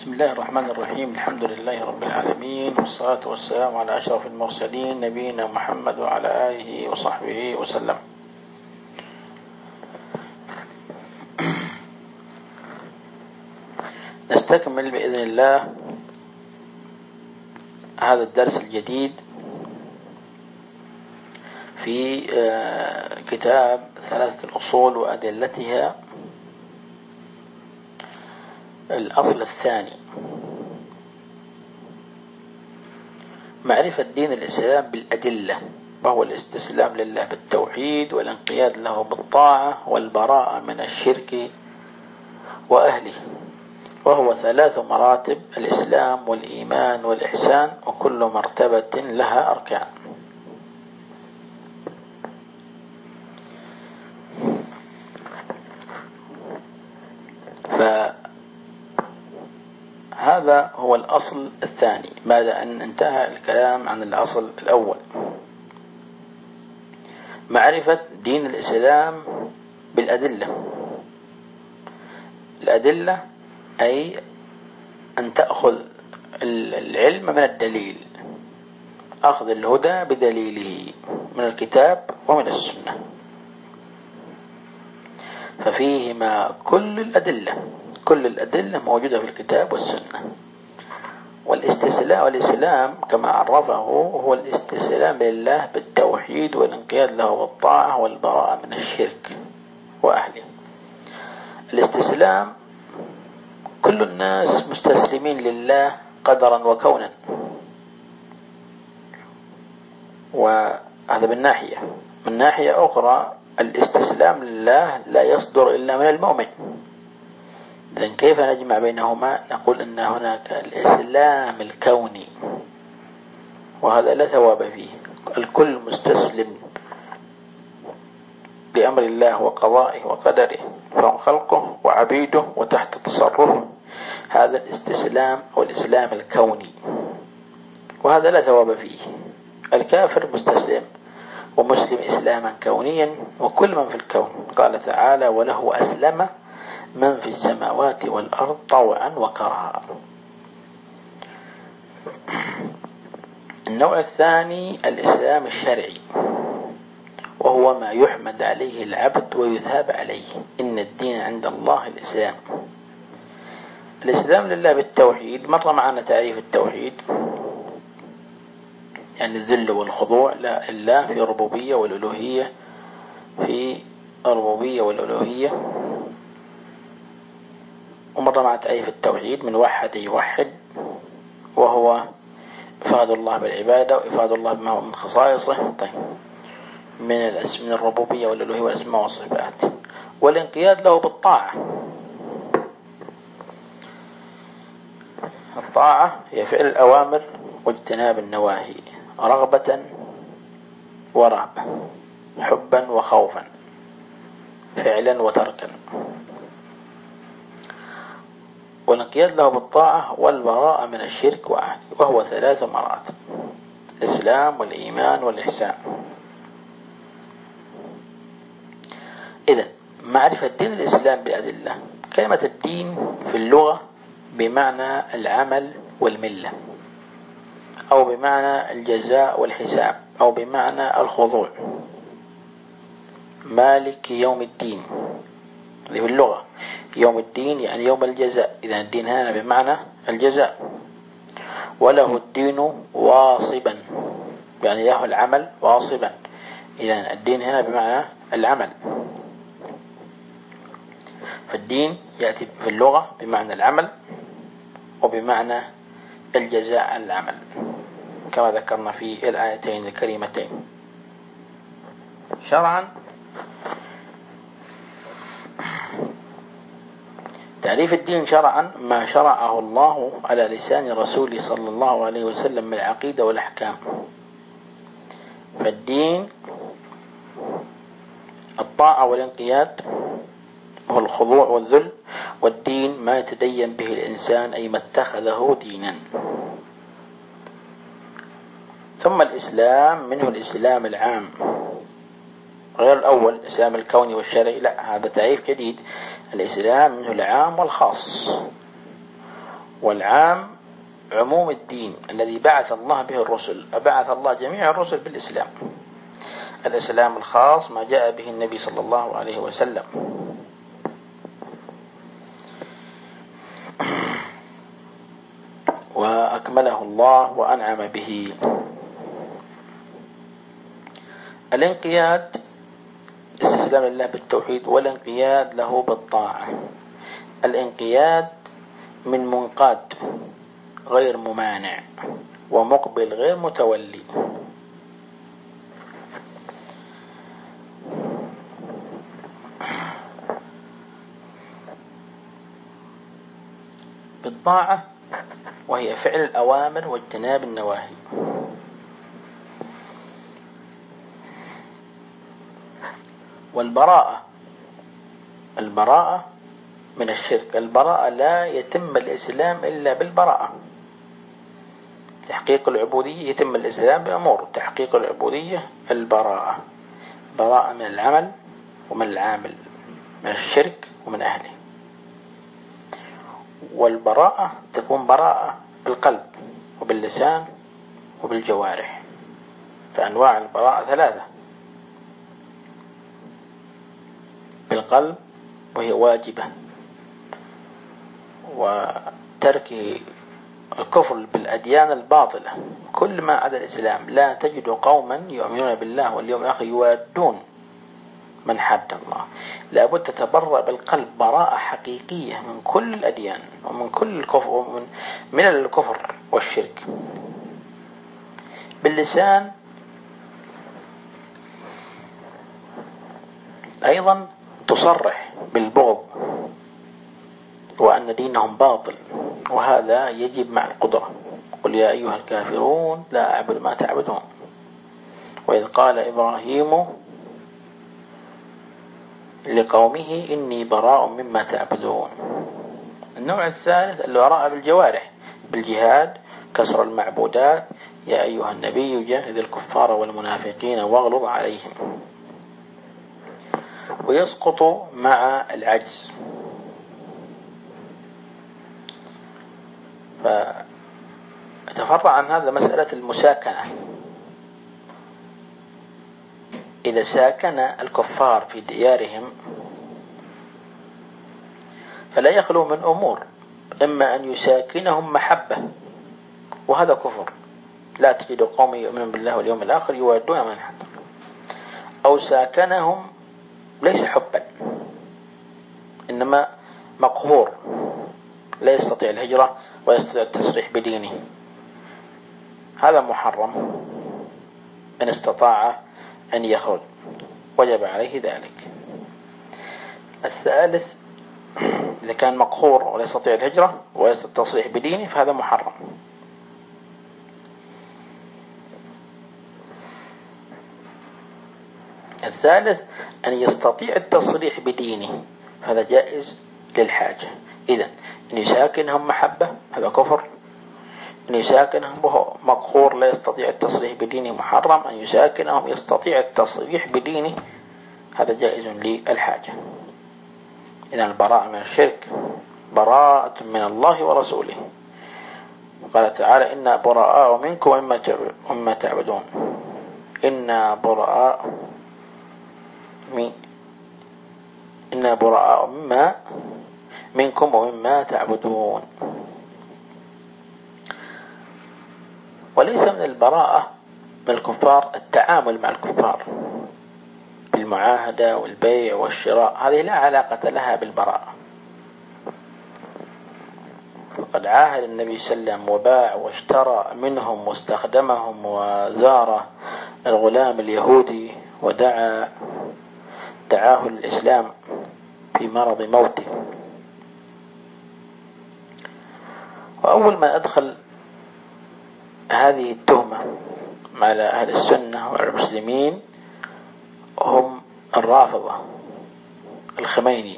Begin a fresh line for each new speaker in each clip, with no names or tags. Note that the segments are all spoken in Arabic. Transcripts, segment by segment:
بسم الله الرحمن الرحيم. الحمد لله رب العالمين، والصلاة والسلام على أشرف المرسلين نبينا محمد وعلى آله وصحبه وسلم. نستكمل بإذن الله هذا الدرس الجديد في كتاب ثلاثة الأصول وأدلتها. الأصل الثاني: معرفة دين الإسلام بالأدلة، وهو الاستسلام لله بالتوحيد والانقياد له بالطاعة والبراءة من الشرك وأهله، وهو 3 مراتب: الإسلام والإيمان والإحسان، وكل مرتبة لها أركان. هذا هو الأصل الثاني بعد أن انتهى الكلام عن الأصل الأول: معرفة دين الإسلام بالأدلة. الأدلة أي أن تأخذ العلم من الدليل، أخذ الهدى بدليله من الكتاب ومن السنة، ففيهما كل الأدلة موجودة في الكتاب والسنة. والإسلام كما عرفه هو الاستسلام لله بالتوحيد والانقياد له بالطاعة والبراءة من الشرك وأهله. الاستسلام كل الناس مستسلمين لله قدرا وكونا، وهذا من ناحية أخرى الاستسلام لله لا يصدر إلا من المؤمن. إذن كيف نجمع بينهما؟ نقول أن هناك الإسلام الكوني، وهذا لا ثواب فيه، الكل مستسلم لأمر الله وقضائه وقدره، فهم خلقه وعبيده وتحت تصرفه. هذا الاستسلام أو الإسلام الكوني، وهذا لا ثواب فيه. الكافر مستسلم ومسلم إسلاما كونيا، وكل من في الكون. قال تعالى: وله أسلم من في السماوات والأرض طوعا وكرها. النوع الثاني الإسلام الشرعي، وهو ما يحمد عليه العبد ويثاب عليه. إن الدين عند الله الإسلام. الإسلام لله بالتوحيد، مر معنا تعريف التوحيد، يعني الذل والخضوع لله في الربوبية والألوهية. ومر مع تعريف التوحيد: من وحد يوحد، وهو إفراد الله بالعبادة وإفراد الله بما هو من خصائصه، من الربوبية والألوهية والأسماء والصفات. والانقياد له بالطاعة. الطاعة هي فعل الأوامر واجتناب النواهي، رغبة ورهبة، حبا وخوفا، فعلا وتركا. والانقياد له بالطاعة والبراءة من الشرك وأهله، وهو 3 مراتب: الإسلام والإيمان والإحسان. إذن معرفة دين الإسلام بالأدلة. كلمة الدين في اللغة بمعنى العمل والملة، أو بمعنى الجزاء والحساب، أو بمعنى الخضوع. مالك يوم الدين، هذه في اللغة. يوم الدين يعني يوم الجزاء، إذن الدين هنا بمعنى الجزاء. وله الدين واصبا، يعني له العمل واصبا، إذن الدين هنا بمعنى العمل. فالدين يأتي في اللغة بمعنى العمل وبمعنى الجزاء عن العمل، كما ذكرنا في الآيتين الكريمتين. شرعا، تعريف الدين شرعا: ما شرعه الله على لسان رسوله صلى الله عليه وسلم من العقيدة والأحكام. فالدين الطاعة والانقياد والخضوع والذل، والدين ما يتدين به الإنسان، أي ما اتخذه دينا. ثم الإسلام، منه الإسلام العام غير الأول، الإسلام الكوني والشرعي، لا، هذا تعريف جديد. الإسلام منه العام والخاص، والعام عموم الدين الذي بعث الله به الرسل، أبعث الله جميع الرسل بالإسلام. الإسلام الخاص ما جاء به النبي صلى الله عليه وسلم. وأكمله الله وأنعم به. الانقياد استسلام لله بالتوحيد، والانقياد له بالطاعة. الانقياد من منقاد غير ممانع، ومقبل غير متولي. بالطاعة وهي فعل الأوامر واجتناب النواهي. والبراءة، البراءة من الشرك. البراءة لا يتم الإسلام إلا بالبراءة. تحقيق العبودية يتم الإسلام بأمور، تحقيق العبودية البراءة، براءة من العمل ومن العامل، من الشرك ومن أهله. والبراءة تكون براءة بالقلب وباللسان وبالجوارح. فأنواع البراءة ثلاثة: بالقلب وهي واجبة، وترك الكفر بالأديان الباطلة كل ما عدا الإسلام. لا تجد قوما يؤمنون بالله واليوم الآخر يوادون من حد الله. لابد تتبرأ بالقلب براءة حقيقية من كل الأديان ومن كل الكفر ومن الكفر والشرك. باللسان أيضا تصرح بالبغض وأن دينهم باطل، وهذا يجب مع القدرة. قل يا أيها الكافرون لا أعبد ما تعبدون. وإذ قال إبراهيم لقومه إني براء مما تعبدون. النوع الثالث البراءة بالجوارح، بالجهاد، كسر المعبودات. يا أيها النبي جاهد الكفار والمنافقين واغلظ عليهم. ويسقط مع العجز. فتفرع عن هذا مسألة المساكنة. إذا ساكن الكفار في ديارهم فلا يخلو من أمور: إما أن يساكنهم محبة، وهذا كفر، لا تجد قوم يؤمنون بالله واليوم الآخر يوادون من حد، أو ساكنهم ليس حبا إنما مقهور، لا يستطيع الهجرة ويستطيع التصريح بدينه، هذا محرم. إن استطاع أن يخرج وجب عليه ذلك. الثالث إذا كان مقهور ولا يستطيع الهجرة ويستطيع التصريح بدينه فهذا محرم. الثالث أن يستطيع التصريح بدينه، هذا جائز للحاجة. إذن أن يساكنهم محبة هذا كفر، أن يساكنهم وهو مقهور لا يستطيع التصريح بدينه محرم، أن يساكنهم يستطيع التصريح بدينه هذا جائز للحاجة. إذن البراءة من الشرك براءة من الله ورسوله. قال تعالى إنا براء منكم ومما تعبدون. إنا براء مما منكم ومما تعبدون. وليس من البراءة من الكفار التعامل مع الكفار بالمعاهدة والبيع والشراء، هذه لا علاقة لها بالبراءة. فقد عاهد النبي صلى الله عليه وسلم وباع واشترى منهم واستخدمهم وزار الغلام اليهودي ودعاه للإسلام في مرض موته. وأول ما أدخل هذه التهمة على أهل السنة وعلى المسلمين هم الرافضة الخميني.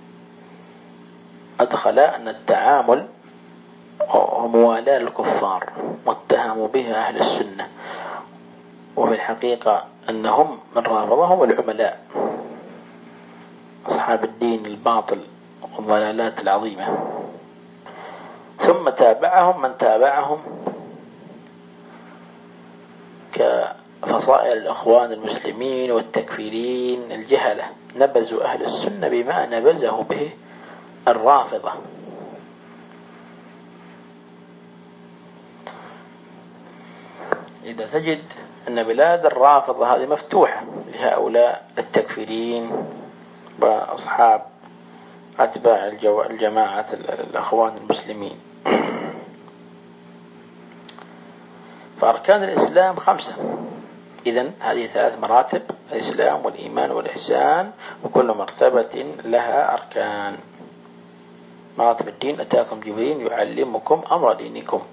أدخل أن التعامل وموالاة الكفار واتهموا بها أهل السنة، وفي الحقيقة أنهم من رافضة هم العملاء أصحاب الدين الباطل والضلالات العظيمة. ثم تابعهم من تابعهم كفصائل الأخوان المسلمين والتكفيرين الجهلة، نبذوا أهل السنة بما نبذه به الرافضة. إذا تجد أن بلاد الرافضة هذه مفتوحة لهؤلاء التكفيرين وأصحاب أتباع الجماعة الأخوان المسلمين. فأركان الإسلام 5. إذن هذه 3 مراتب: الإسلام والإيمان والإحسان، وكل مرتبة لها أركان. مراتب الدين: أتاكم جبريل يعلمكم أمر دينكم.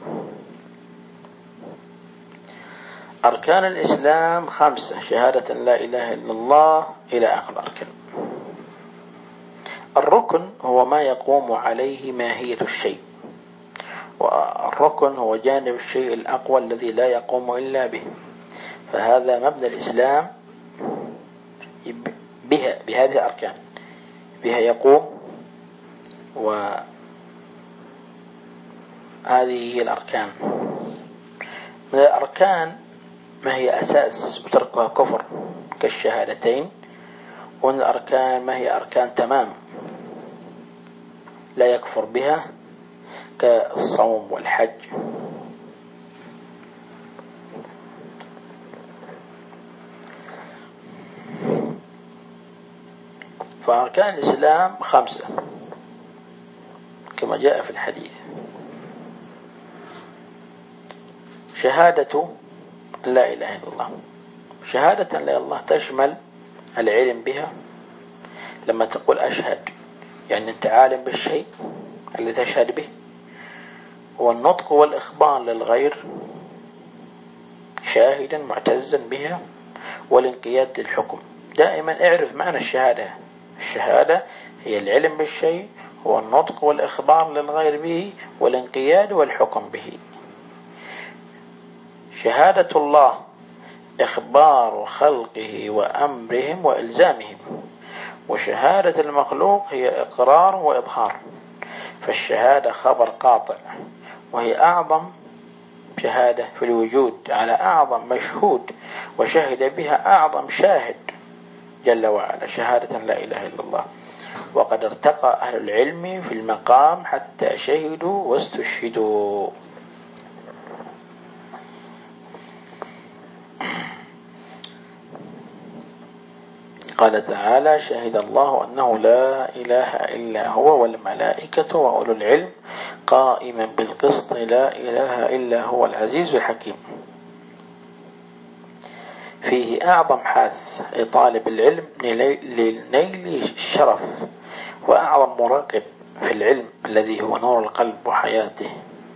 أركان الإسلام 5: شهادة لا إله إلا الله إلى آخر الأركان. الركن هو ما يقوم عليه ماهية الشيء، والركن هو جانب الشيء الأقوى الذي لا يقوم إلا به، فهذا مبنى الإسلام بهذه الأركان، بها يقوم، وهذه هي الأركان. من الأركان ما هي أساس وتركها كفر كالشهادتين، ومن الأركان ما هي أركان تمام لا يكفر بها كالصوم والحج. فأركان الإسلام 5 كما جاء في الحديث: شهادة لا إله إلا الله. شهادة لا إله إلا الله تشمل العلم بها، لما تقول أشهد يعني أنت عالم بالشيء الذي تشهد به، والنطق والإخبار للغير شاهدا معتزا بها، والانقياد للحكم. دائما اعرف معنى الشهادة. الشهادة هي العلم بالشيء، هو النطق والإخبار للغير به، والانقياد والحكم به. شهادة الله إخبار خلقه وأمرهم وإلزامهم، وشهادة المخلوق هي إقرار وإظهار. فالشهادة خبر قاطع، وهي أعظم شهادة في الوجود على أعظم مشهود، وشهد بها أعظم شاهد جل وعلا، شهادة لا إله إلا الله. وقد ارتقى أهل العلم في المقام حتى شهدوا واستشهدوا. قال تعالى: شهد الله أنه لا إله إلا هو والملائكة وأولو العلم قائما بالقسط لا إله إلا هو العزيز الحكيم. فيه أعظم حث لطالب العلم لنيل الشرف، وأعظم مراقب في العلم الذي هو نور القلب وحياته.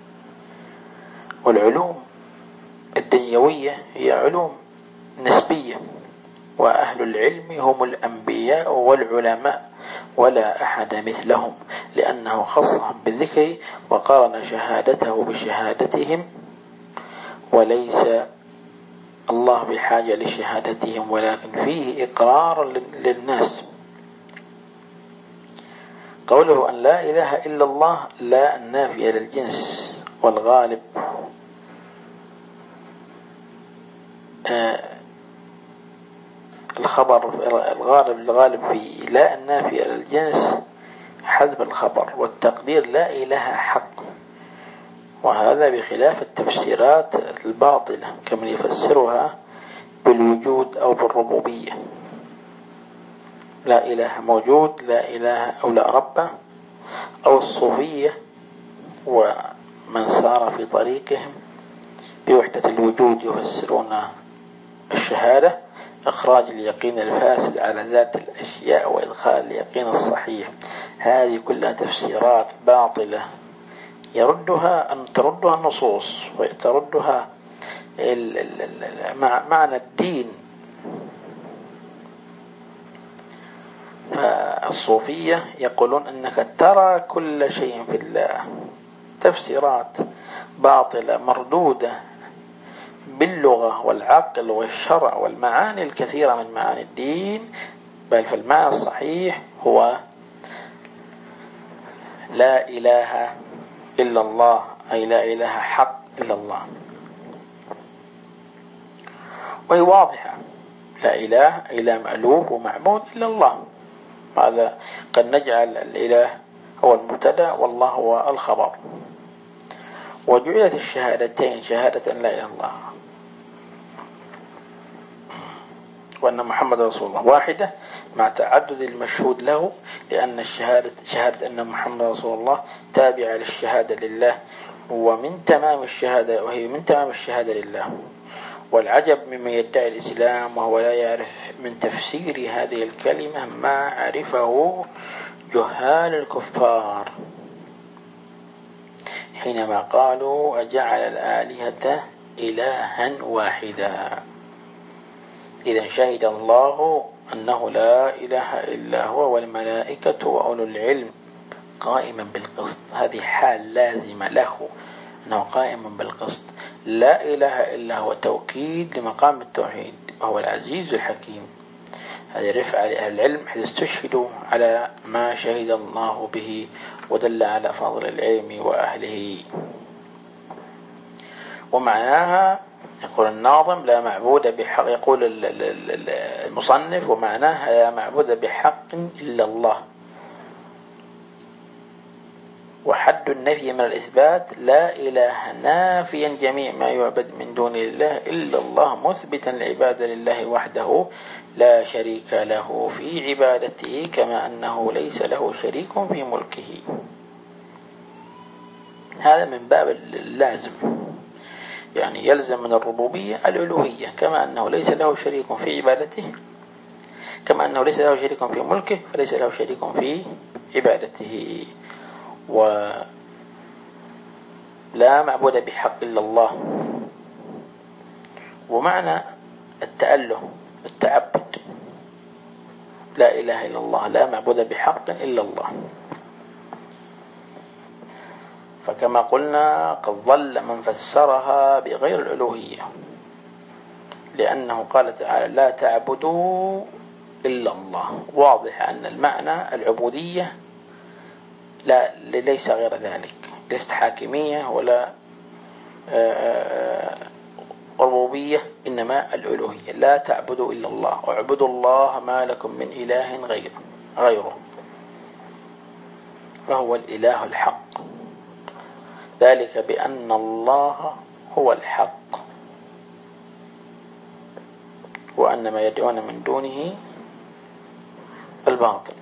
والعلوم الدنيوية هي علوم نسبية، وأهل العلم هم الأنبياء والعلماء ولا أحد مثلهم، لأنه خصهم بالذكر وقارن شهادته بشهادتهم، وليس الله بحاجة لشهادتهم، ولكن فيه إقرار للناس. قوله أن لا إله إلا الله لا النافية للجنس، والغالب الغالب في لا النافية للجنس حذف الخبر، والتقدير لا إله حق، وهذا بخلاف التفسيرات الباطلة كمن يفسرها بالوجود أو بالربوبية. لا إله موجود، لا إله أو لا رب، أو الصوفية ومن سار في طريقهم بوحدة الوجود يفسرون الشهادة إخراج اليقين الفاسد على ذات الأشياء وإدخال اليقين الصحيح. هذه كلها تفسيرات باطلة تردها النصوص، وتردها معنى الدين. فالصوفية يقولون أنك ترى كل شيء في الله، تفسيرات باطلة مردودة باللغة والعقل والشرع والمعاني الكثيرة من معاني الدين، بل فالمعنى الصحيح هو لا إله إلا الله، أي لا إله حق إلا الله، وهي واضحة، لا إله أي لا مألوف ومعبود إلا الله. هذا قد نجعل الإله هو المبتدأ والله هو الخبر. وجعلت الشهادتين شهادة لا إله إلا الله وأن محمد رسول الله واحدة مع تعدد المشهود له، لأن شهادة أن محمد رسول الله تابعة للشهادة لله، وهي من تمام الشهادة لله. والعجب ممن يدعي الإسلام وهو لا يعرف من تفسير هذه الكلمة ما عرفه جهال الكفار حينما قالوا أجعل الآلهة إلها واحدا. إذا شهد الله أنه لا إله إلا هو والملائكة وأولو العلم قائما بالقسط. هذه حال لازمة له أنه قائما بالقسط، لا إله إلا هو توكيد لمقام التوحيد، وهو العزيز الحكيم. هذه رفعة لأهل العلم حيث استشهدوا على ما شهد الله به ودل على فضل العلم وأهله. ومعناها يقول الناظم لا معبود بحق، يقول المصنف ومعناها لا معبود بحق إلا الله. وحد النفي من الإثبات لا إله نافيا جميع ما يعبد من دون الله إلا الله، مثبتا العبادة لله وحده لا شريك له في عبادته، كما أنه ليس له شريك في ملكه. هذا من باب اللازم، يعني يلزم من الربوبية الألوهية، كما أنه ليس له شريك في عبادته، كما أنه ليس له شريك في ملكه فليس له شريك في عبادته. ولا معبود بحق إلا الله. ومعنى التأله التعبد، لا إله إلا الله لا معبود بحق إلا الله. فكما قلنا قد ضل من فسرها بغير الألوهية، لأنه قال تعالى لا تعبدوا إلا الله. واضح أن المعنى العبودية لا ليس غير ذلك، ليست حاكمية ولا ربوبية، إنما الألوهية. لا تعبدوا إلا الله، اعبدوا الله ما لكم من إله غيره، فهو الإله الحق، ذلك بأن الله هو الحق وأن ما يدعون من دونه الباطل.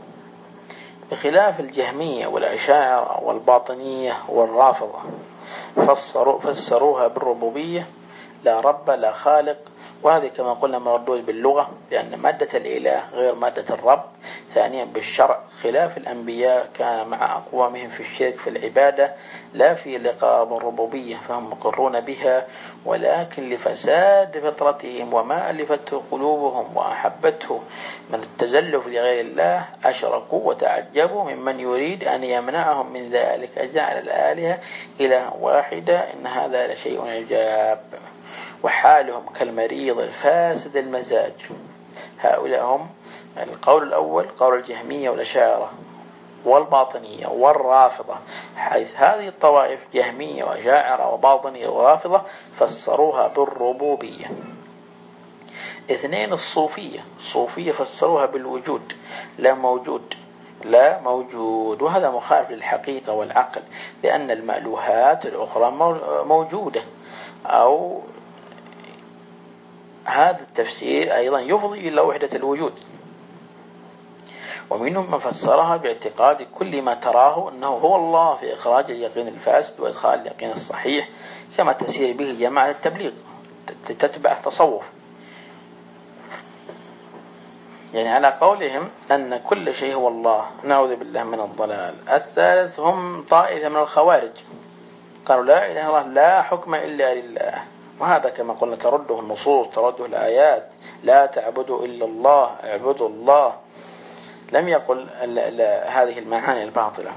بخلاف الجهمية والأشاعرة والباطنية والرافضة فسروها بالربوبية، لا رب لا خالق. وهذه كما قلنا مردود باللغة، لأن مادة الإله غير مادة الرب. ثانيا بالشرع خلاف الأنبياء كان مع أقوامهم في الشرك في العبادة لا في لقاء الربوبية، فهم مقرون بها، ولكن لفساد فطرتهم وما ألفته قلوبهم وأحبته من التزلف لغير الله أشركوا وتعجبوا ممن يريد أن يمنعهم من ذلك، أجعل الآلهة إله واحدة إن هذا لشيء عجاب. وحالهم كالمريض الفاسد المزاج. هؤلاء هم القول الأول قول الجهمية والأشاعرة والباطنية والرافضة، حيث هذه الطوائف جهمية وأشاعرة وباطنية ورافضة فسروها بالربوبية. اثنين الصوفية فسروها بالوجود، لا موجود، وهذا مخالف للحقيقة والعقل، لأن المألوهات الأخرى موجودة. أو هذا التفسير أيضا يفضي إلى وحدة الوجود. ومنهم من فسرها باعتقاد كل ما تراه أنه هو الله في إخراج اليقين الفاسد وإدخال اليقين الصحيح، كما تسير به جماعة التبليغ تتبع التصوف، يعني على قولهم أن كل شيء هو الله، نعوذ بالله من الضلال. الثالث هم طائفة من الخوارج قالوا لا إله إلا الله لا حكم إلا لله، وهذا كما قلنا ترده النصوص ترده الآيات، لا تعبدوا إلا الله اعبدوا الله، لم يقل هذه المعاني الباطلة.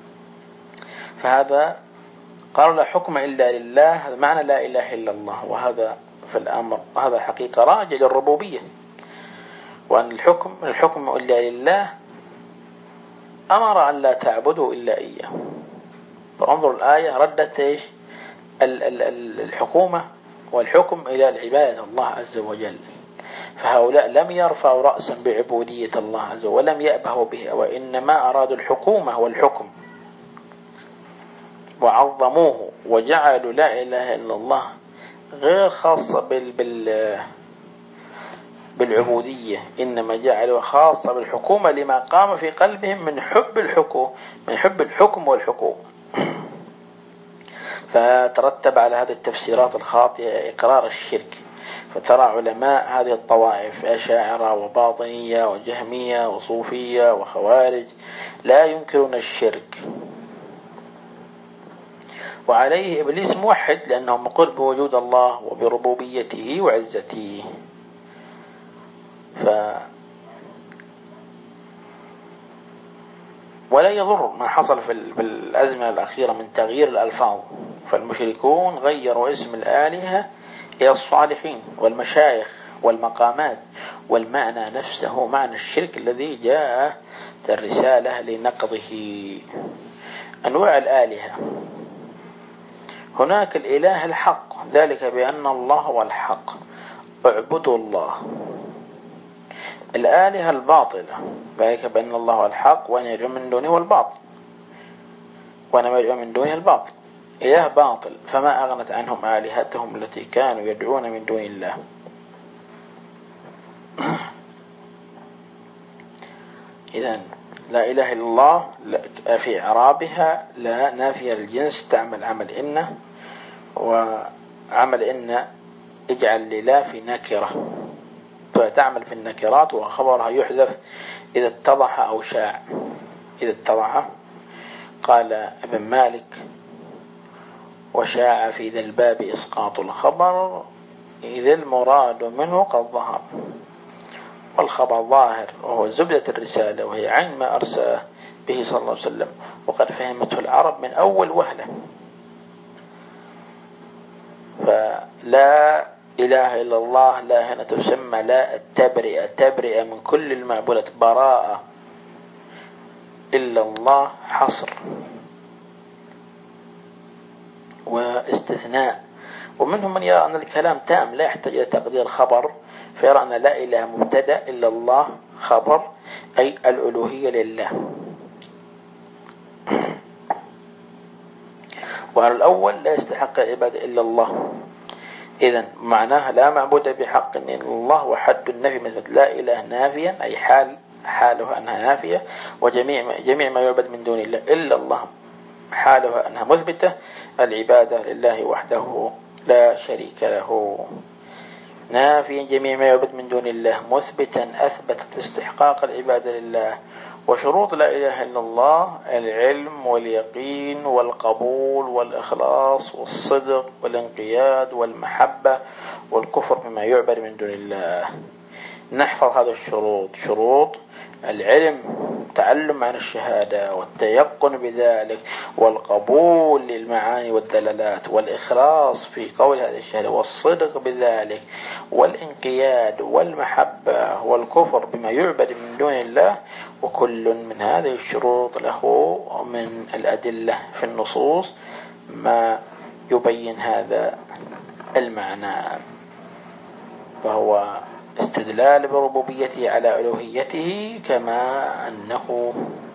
فهذا قالوا لا حكم إلا لله، هذا معنى لا إله إلا الله، وهذا في الأمر هذا حقيقة راجع للربوبية، وأن الحكم إلا لله، أمر أن لا تعبدوا إلا إياه. فانظر الآية ردت إيش الحكومة والحكم إلى العبادة الله عز وجل. فهؤلاء لم يرفعوا رأسا بعبودية الله عز وجل ولم يأبهوا بها، وإنما أرادوا الحكومة والحكم وعظموه وجعلوا لا إله إلا الله غير خاصة بالعبودية، إنما جعلوا خاصة بالحكومة لما قام في قلبهم من حب الحكم والحكومة. فترتب على هذه التفسيرات الخاطئة إقرار الشرك. فترى علماء هذه الطوائف أشاعرة وباطنية وجهمية وصوفية وخوارج لا ينكرون الشرك، وعليه إبليس موحد لأنه مقر بوجود الله وبربوبيته وعزته. ولا يضر ما حصل في الأزمنة الأخيرة من تغيير الألفاظ، فالمشركون غيروا اسم الآلهة إلى الصالحين والمشايخ والمقامات، والمعنى نفسه معنى الشرك الذي جاء الرسالة لنقضه. أنواع الآلهة: هناك الإله الحق، ذلك بأن الله هو الحق، اعبدوا الله. الآلهة الباطلة، ذلك بأن الله هو الحق وأن يدعو من دونه الباطل، وأنا يدعو من دونه الباطل. إله باطل، فما أغنت عنهم آلهتهم التي كانوا يدعون من دون الله. إذن لا إله إلا الله في إعرابها لا نافية الجنس، تعمل عمل إن، وعمل إن اجعل للا في نكرة، فتعمل في النكرات وخبرها يحذف إذا اتضح أو شاع. إذا اتضح قال ابن مالك: وشاع في ذا الباب إسقاط الخبر إذا المراد منه قد ظهر. والخبر ظاهر وهو زبدة الرسالة، وهي عين ما أرسى به صلى الله عليه وسلم، وقد فهمته العرب من أول وهلة. فلا إله إلا الله لا هنا تسمى لا التبرئة من كل المعبودات، براءة إلا الله حصر واستثناء. ومنهم من يرى أن الكلام تام لا يحتاج إلى تقدير خبر، فيرى أن لا إله مبتدأ إلا الله خبر، أي الألوهية لله. وعلى الأول لا يستحق العبادة إلا الله، إذن معناها لا معبود بحق إلا الله، وحد النفي مثل لا إله نافيا أي حاله أنها نافية، وجميع ما يعبد من دون الله إلا الله حالها أنها مثبتة العبادة لله وحده لا شريك له. نافيا جميع ما يعبد من دون الله، مثبتا أثبتت استحقاق العبادة لله. وشروط لا إله إلا الله: العلم واليقين والقبول والإخلاص والصدق والانقياد والمحبة والكفر بما يعبد من دون الله. نحفظ هذه الشروط: شروط العلم، تعلم عن الشهادة والتيقن بذلك، والقبول للمعاني والدلالات، والإخلاص في قول هذه الشهادة، والصدق بذلك، والانقياد والمحبة والكفر بما يعبد من دون الله. وكل من هذه الشروط له من الأدلة في النصوص ما يبين هذا المعنى، فهو استدلال بربوبيته على ألوهيته، كما أنه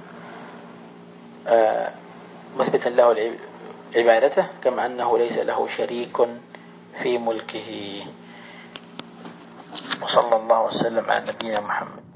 مثبتا له عبادته، كما أنه ليس له شريك في ملكه. وصلى الله وسلم على نبينا محمد.